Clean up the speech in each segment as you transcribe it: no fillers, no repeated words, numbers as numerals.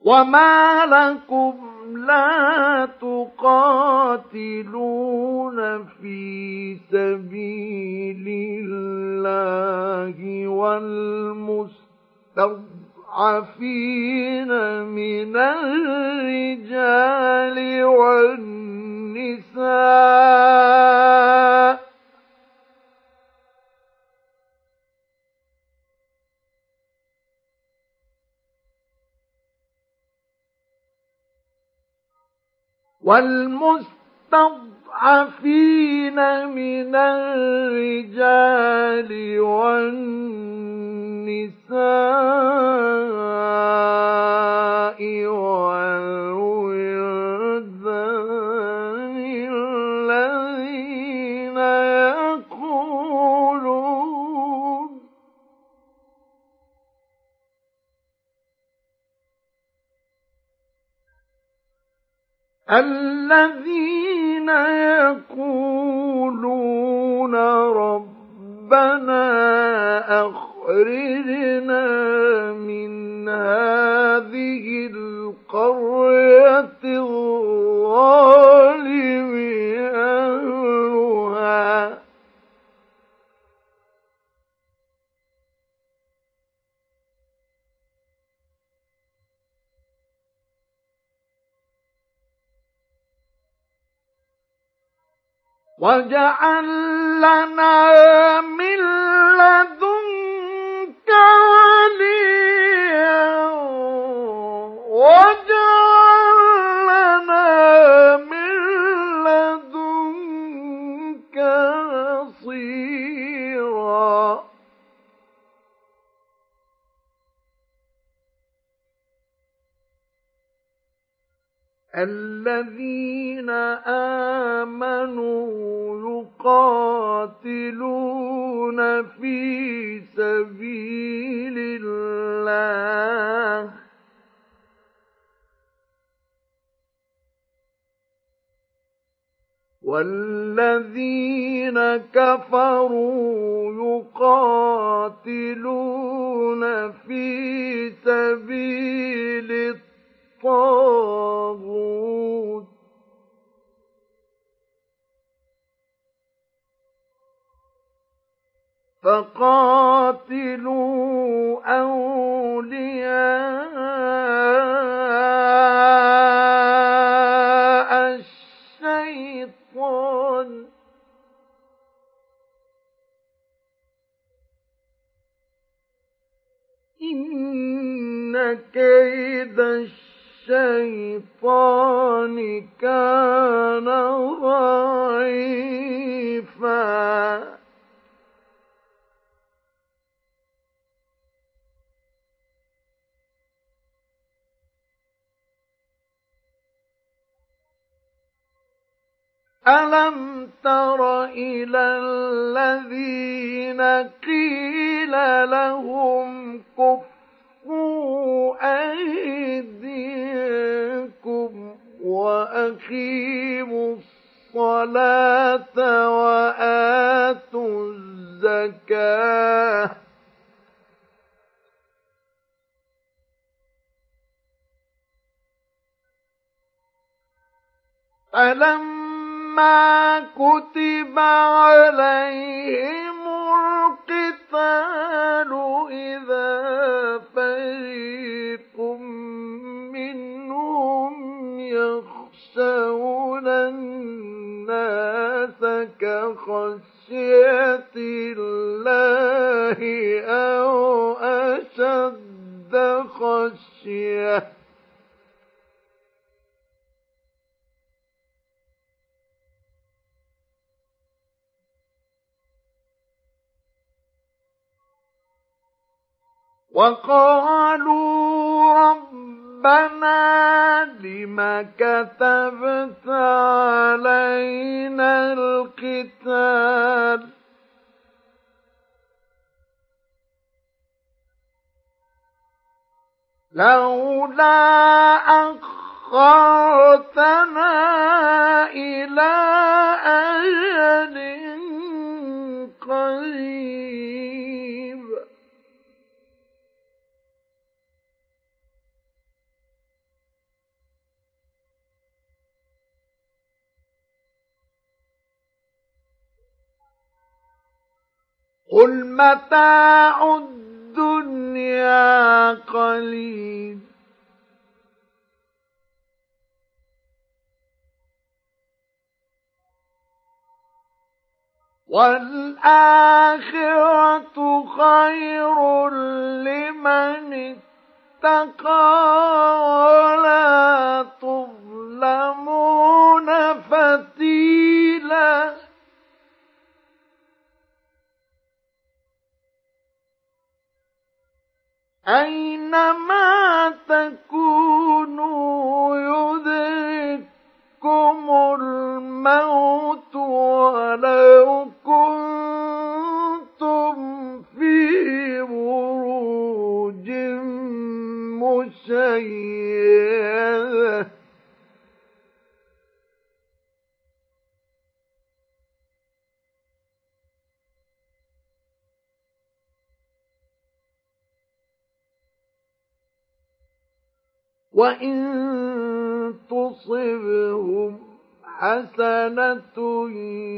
وما لكم لا تقاتلون في سبيل الله والمستضعفين من الرجال والمستضعفين من الرجال والنساء والولدان الذين يقولون ربنا أخرجنا من هذه القرية الظالم أهلها واجعل لنا من لدنك وليا واجعل لنا من لدنك نصيرا الذين آمنوا يقاتلون في سبيل الله والذين كفروا يقاتلون في سبيل الطاغوت فقاتلوا أولياء الشيطان إن كيد الشيطان كان ضعيفا ألم تر إلى الذين قيل لهم كفوا أيديكم وأقيموا الصلاة وآتوا الزكاة فلما كتب عليهم القتال إذا فريق منهم يخشون الناس كخشية الله أو أشد خشية وقالوا ربنا لم كتبت علينا القتال لولا أخرتنا إلى أجل قريب قل متاع الدنيا قليل والآخرة خير لمن اتقى ولا تظلمون فتيلا أينما تكونوا يدرككم الموت ولو كنتم في بروج مشيدة وإن تصبهم حسنة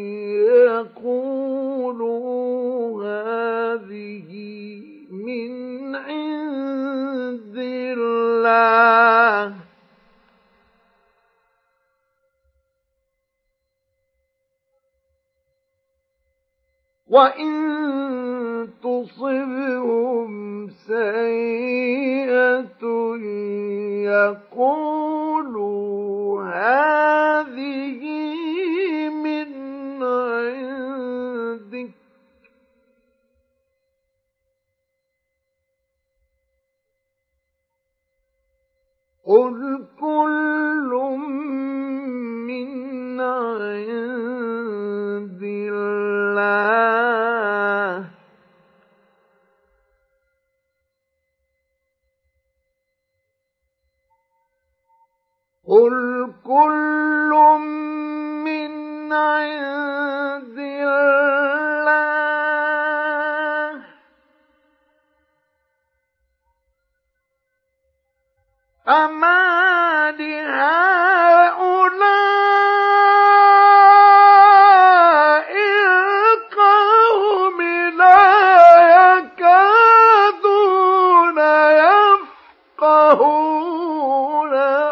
يقولوا هذه من عند الله وإن تصبهم سيئة يقولوا هذه من عندك قل كل من عند الله قل كل من عند الله فما لهؤلاء القوم لا يكادون يفقهون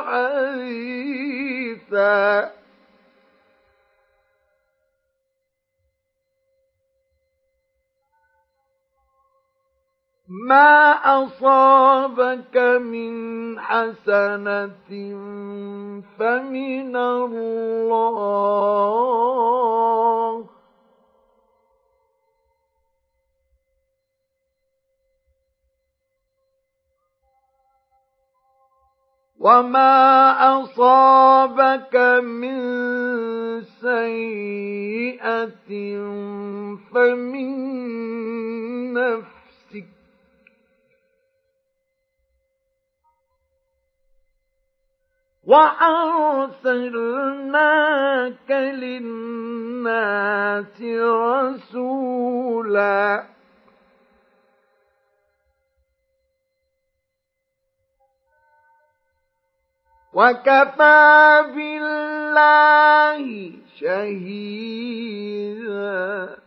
حديثا ما أصابك من حسنة فمن الله وما أصابك من سيئة فمن نفسك وأرسلناك للناس رسولا وكفى بالله شهيدا